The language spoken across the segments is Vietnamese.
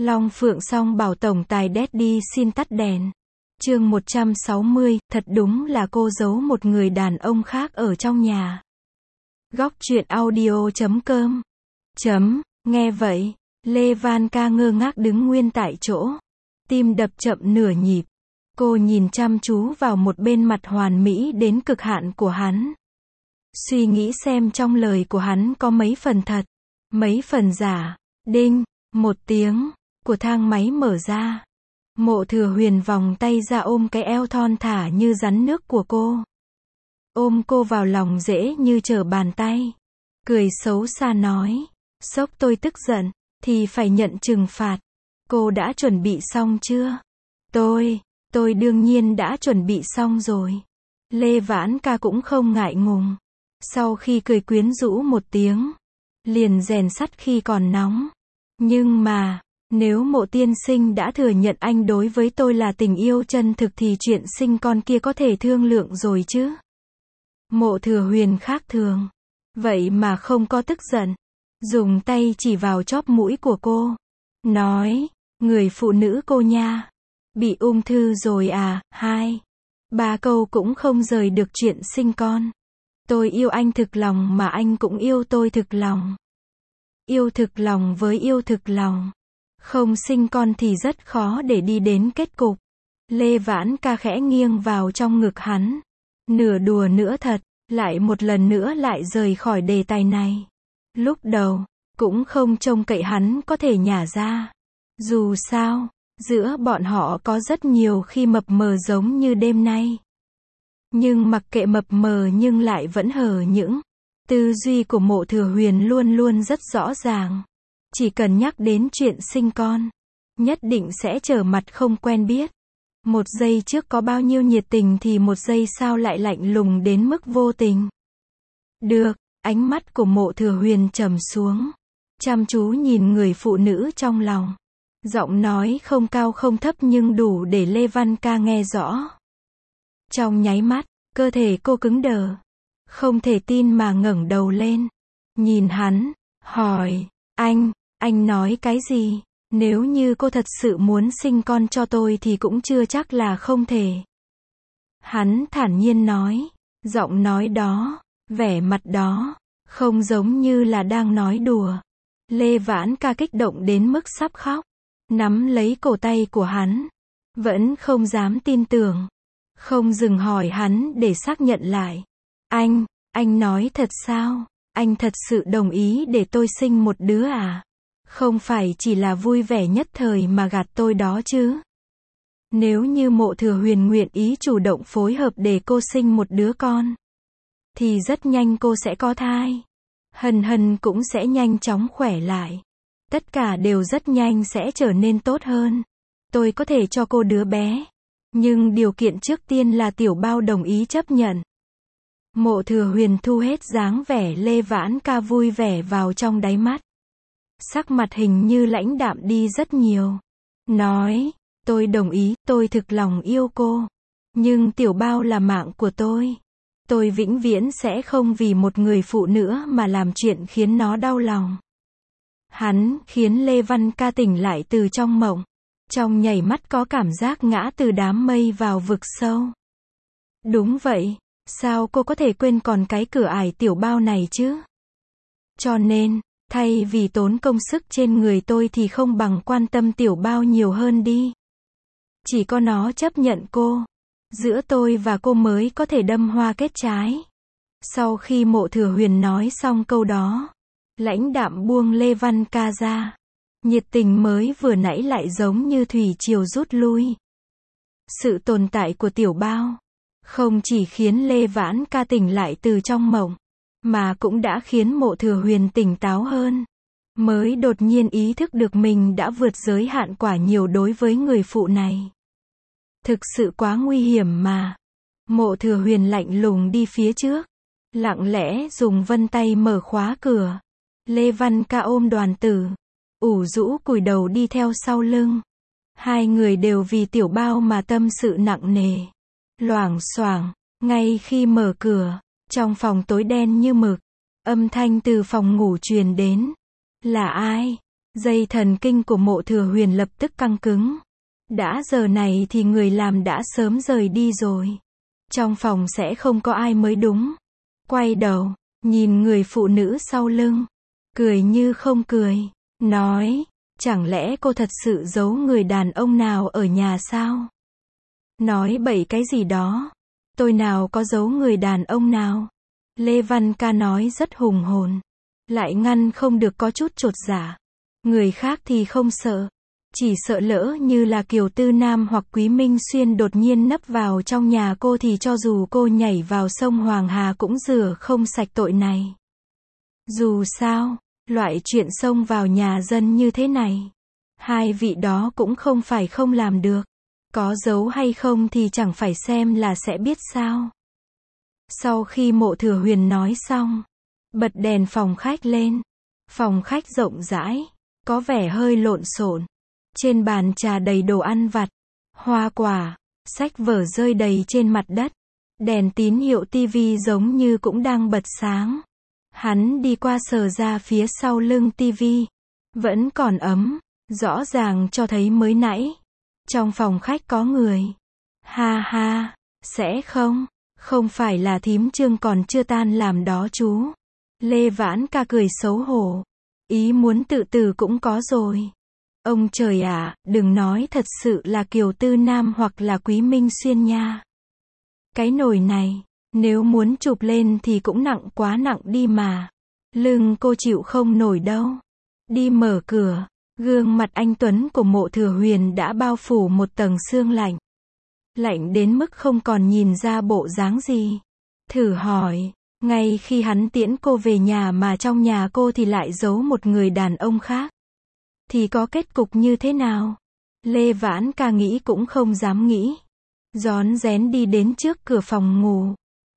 Long Phượng Song bảo tổng tài Daddy xin tắt đèn. Chương 160, thật đúng là cô giấu một người đàn ông khác ở trong nhà. Góc truyện audio.com. Nghe vậy, Lê Van Ca ngơ ngác đứng nguyên tại chỗ. Tim đập chậm nửa nhịp. Cô nhìn chăm chú vào một bên mặt hoàn mỹ đến cực hạn của hắn. Suy nghĩ xem trong lời của hắn có mấy phần thật, mấy phần giả. Đinh, một tiếng của thang máy mở ra. Mộ Thừa Huyền vòng tay ra ôm cái eo thon thả như rắn nước của cô. Ôm cô vào lòng dễ như trở bàn tay. Cười xấu xa nói, sốc tôi tức giận, thì phải nhận trừng phạt. Cô đã chuẩn bị xong chưa? Tôi đương nhiên đã chuẩn bị xong rồi. Lê Vãn Ca cũng không ngại ngùng. Sau khi cười quyến rũ một tiếng, liền rèn sắt khi còn nóng. Nhưng mà, nếu Mộ tiên sinh đã thừa nhận anh đối với tôi là tình yêu chân thực thì chuyện sinh con kia có thể thương lượng rồi chứ? Mộ Thừa Huyền khác thường. Vậy mà không có tức giận. Dùng tay chỉ vào chóp mũi của cô. Nói, người phụ nữ cô nha. Bị ung thư rồi à, 2-3 câu cũng không rời được chuyện sinh con. Tôi yêu anh thực lòng mà anh cũng yêu tôi thực lòng. Yêu thực lòng với yêu thực lòng. Không sinh con thì rất khó để đi đến kết cục. Lê Vãn Ca khẽ nghiêng vào trong ngực hắn. Nửa đùa nửa thật, lại một lần nữa lại rời khỏi đề tài này. Lúc đầu, cũng không trông cậy hắn có thể nhả ra. Dù sao, giữa bọn họ có rất nhiều khi mập mờ giống như đêm nay. Nhưng mặc kệ mập mờ nhưng lại vẫn hờ những. Tư duy của Mộ Thừa Huyền luôn luôn rất rõ ràng. Chỉ cần nhắc đến chuyện sinh con, nhất định sẽ trở mặt không quen biết. Một giây trước có bao nhiêu nhiệt tình thì một giây sau lại lạnh lùng đến mức vô tình. Được, ánh mắt của Mộ Thừa Huyền trầm xuống. Chăm chú nhìn người phụ nữ trong lòng. Giọng nói không cao không thấp nhưng đủ để Lê Văn Ca nghe rõ. Trong nháy mắt, cơ thể cô cứng đờ. Không thể tin mà ngẩng đầu lên. Nhìn hắn, hỏi, anh nói cái gì? Nếu như cô thật sự muốn sinh con cho tôi thì cũng chưa chắc là không thể. Hắn thản nhiên nói, giọng nói đó, vẻ mặt đó, không giống như là đang nói đùa. Lê Vãn Ca kích động đến mức sắp khóc. Nắm lấy cổ tay của hắn. Vẫn không dám tin tưởng. Không dừng hỏi hắn để xác nhận lại. Anh nói thật sao? Anh thật sự đồng ý để tôi sinh một đứa à? Không phải chỉ là vui vẻ nhất thời mà gạt tôi đó chứ? Nếu như Mộ Thừa Huyền nguyện ý chủ động phối hợp để cô sinh một đứa con, thì rất nhanh cô sẽ có thai. Hân cũng sẽ nhanh chóng khỏe lại. Tất cả đều rất nhanh sẽ trở nên tốt hơn. Tôi có thể cho cô đứa bé. Nhưng điều kiện trước tiên là Tiểu Bao đồng ý chấp nhận. Mộ Thừa Huyền thu hết dáng vẻ Lê Vãn Ca vui vẻ vào trong đáy mắt. Sắc mặt hình như lãnh đạm đi rất nhiều. Nói, tôi đồng ý, tôi thực lòng yêu cô. Nhưng Tiểu Bao là mạng của tôi. Tôi vĩnh viễn sẽ không vì một người phụ nữ mà làm chuyện khiến nó đau lòng. Hắn khiến Lê Văn Ca tỉnh lại từ trong mộng. Trong nhảy mắt có cảm giác ngã từ đám mây vào vực sâu. Đúng vậy, sao cô có thể quên còn cái cửa ải Tiểu Bao này chứ? Cho nên, thay vì tốn công sức trên người tôi thì không bằng quan tâm Tiểu Bao nhiều hơn đi. Chỉ có nó chấp nhận cô. Giữa tôi và cô mới có thể đâm hoa kết trái. Sau khi Mộ Thừa Huyền nói xong câu đó, lãnh đạm buông Lê Văn Ca ra. Nhiệt tình mới vừa nãy lại giống như thủy triều rút lui. Sự tồn tại của Tiểu Bao không chỉ khiến Lê Vãn Ca tỉnh lại từ trong mộng, mà cũng đã khiến Mộ Thừa Huyền tỉnh táo hơn. Mới đột nhiên ý thức được mình đã vượt giới hạn quả nhiều đối với người phụ này. Thực sự quá nguy hiểm mà. Mộ Thừa Huyền lạnh lùng đi phía trước. Lặng lẽ dùng vân tay mở khóa cửa. Lê Văn Ca ôm Đoàn Tử. Ủ rũ cúi đầu đi theo sau lưng. Hai người đều vì Tiểu Bao mà tâm sự nặng nề. Loảng xoảng, ngay khi mở cửa, trong phòng tối đen như mực, âm thanh từ phòng ngủ truyền đến. Là ai? Dây thần kinh của Mộ Thừa Huyền lập tức căng cứng. Đã giờ này thì người làm đã sớm rời đi rồi. Trong phòng sẽ không có ai mới đúng. Quay đầu, nhìn người phụ nữ sau lưng. Cười như không cười. Nói, chẳng lẽ cô thật sự giấu người đàn ông nào ở nhà sao? Nói bậy cái gì đó. Tôi nào có giấu người đàn ông nào. Lê Văn Ca nói rất hùng hồn. Lại ngăn không được có chút chột dạ. Người khác thì không sợ. Chỉ sợ lỡ như là Kiều Tư Nam hoặc Quý Minh Xuyên đột nhiên nấp vào trong nhà cô thì cho dù cô nhảy vào sông Hoàng Hà cũng rửa không sạch tội này. Dù sao, loại chuyện xông vào nhà dân như thế này, hai vị đó cũng không phải không làm được. Có giấu hay không thì chẳng phải xem là sẽ biết sao. Sau khi Mộ Thừa Huyền nói xong, bật đèn phòng khách lên. Phòng khách rộng rãi, có vẻ hơi lộn xộn. Trên bàn trà đầy đồ ăn vặt, hoa quả, sách vở rơi đầy trên mặt đất. Đèn tín hiệu tivi giống như cũng đang bật sáng. Hắn đi qua sờ ra phía sau lưng tivi. Vẫn còn ấm, rõ ràng cho thấy mới nãy. Trong phòng khách có người. Ha ha, sẽ không, không phải là thím Trương còn chưa tan làm đó chú. Lê Vãn Ca cười xấu hổ. Ý muốn tự tử cũng có rồi. Ông trời ạ, đừng nói thật sự là Kiều Tư Nam hoặc là Quý Minh Xuyên nha. Cái nồi này, nếu muốn chụp lên thì cũng nặng quá nặng đi mà. Lưng cô chịu không nổi đâu. Đi mở cửa, gương mặt anh tuấn của Mộ Thừa Huyền đã bao phủ một tầng sương lạnh. Lạnh đến mức không còn nhìn ra bộ dáng gì. Thử hỏi, ngay khi hắn tiễn cô về nhà mà trong nhà cô thì lại giấu một người đàn ông khác, thì có kết cục như thế nào? Lê Vãn Ca nghĩ cũng không dám nghĩ. Rón rén đi đến trước cửa phòng ngủ.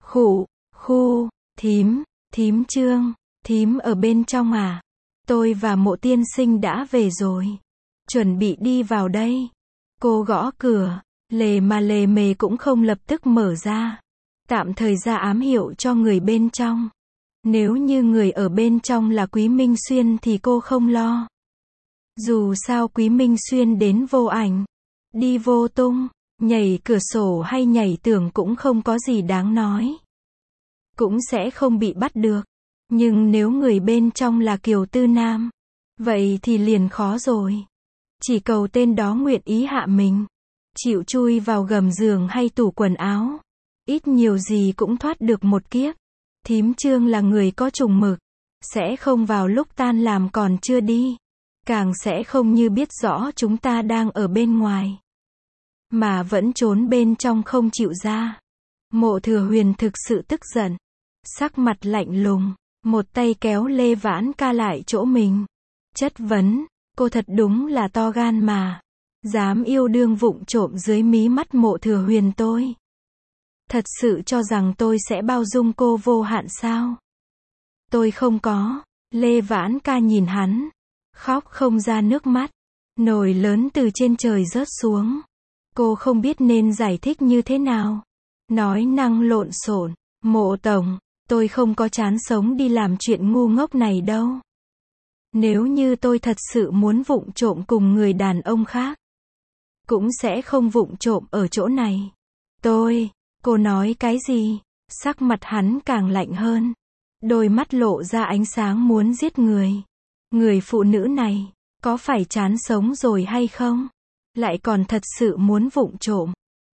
Khu, thím Trương, thím ở bên trong à? Tôi và Mộ tiên sinh đã về rồi. Chuẩn bị đi vào đây. Cô gõ cửa, lề mà lề mề cũng không lập tức mở ra. Tạm thời ra ám hiệu cho người bên trong. Nếu như người ở bên trong là Quý Minh Xuyên thì cô không lo. Dù sao Quý Minh Xuyên đến vô ảnh, đi vô tung, nhảy cửa sổ hay nhảy tường cũng không có gì đáng nói. Cũng sẽ không bị bắt được. Nhưng nếu người bên trong là Kiều Tư Nam, vậy thì liền khó rồi. Chỉ cầu tên đó nguyện ý hạ mình, chịu chui vào gầm giường hay tủ quần áo. Ít nhiều gì cũng thoát được một kiếp. Thím Trương là người có chừng mực, sẽ không vào lúc tan làm còn chưa đi. Càng sẽ không như biết rõ chúng ta đang ở bên ngoài, mà vẫn trốn bên trong không chịu ra. Mộ Thừa Huyền thực sự tức giận. Sắc mặt lạnh lùng, một tay kéo Lê Vãn Ca lại chỗ mình. Chất vấn, cô thật đúng là to gan mà. Dám yêu đương vụng trộm dưới mí mắt Mộ Thừa Huyền tôi. Thật sự cho rằng tôi sẽ bao dung cô vô hạn sao? Tôi không có. Lê Vãn Ca nhìn hắn, khóc không ra nước mắt. Nồi lớn từ trên trời rớt xuống. Cô không biết nên giải thích như thế nào. Nói năng lộn xộn. Mộ tổng, tôi không có chán sống đi làm chuyện ngu ngốc này đâu. Nếu như tôi thật sự muốn vụng trộm cùng người đàn ông khác, cũng sẽ không vụng trộm ở chỗ này. Cô nói cái gì? Sắc mặt hắn càng lạnh hơn. Đôi mắt lộ ra ánh sáng muốn giết người. Người phụ nữ này, có phải chán sống rồi hay không? Lại còn thật sự muốn vụng trộm.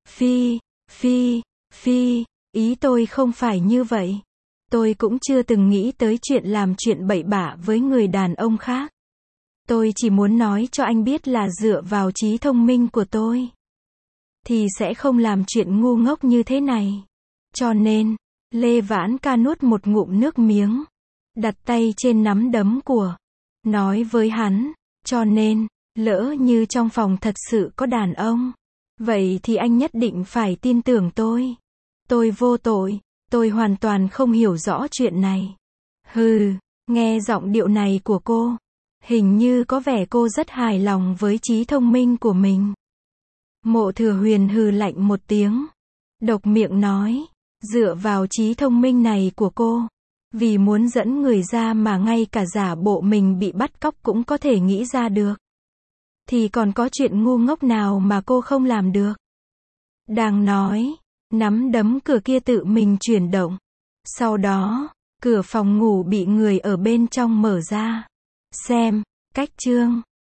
Phi, ý tôi không phải như vậy. Tôi cũng chưa từng nghĩ tới chuyện làm chuyện bậy bạ với người đàn ông khác. Tôi chỉ muốn nói cho anh biết là dựa vào trí thông minh của tôi, thì sẽ không làm chuyện ngu ngốc như thế này. Cho nên, Lê Vãn Ca nuốt một ngụm nước miếng, đặt tay trên nắm đấm của, nói với hắn, cho nên, lỡ như trong phòng thật sự có đàn ông, vậy thì anh nhất định phải tin tưởng tôi. Tôi vô tội, tôi hoàn toàn không hiểu rõ chuyện này. Hừ, nghe giọng điệu này của cô, hình như có vẻ cô rất hài lòng với trí thông minh của mình. Mộ Thừa Huyền hừ lạnh một tiếng, độc miệng nói, dựa vào trí thông minh này của cô, Vì muốn dẫn người ra mà ngay cả giả bộ mình bị bắt cóc cũng có thể nghĩ ra được. Thì còn có chuyện ngu ngốc nào mà cô không làm được. Đang nói, nắm đấm cửa kia tự mình chuyển động. Sau đó, cửa phòng ngủ bị người ở bên trong mở ra. Xem, cách chương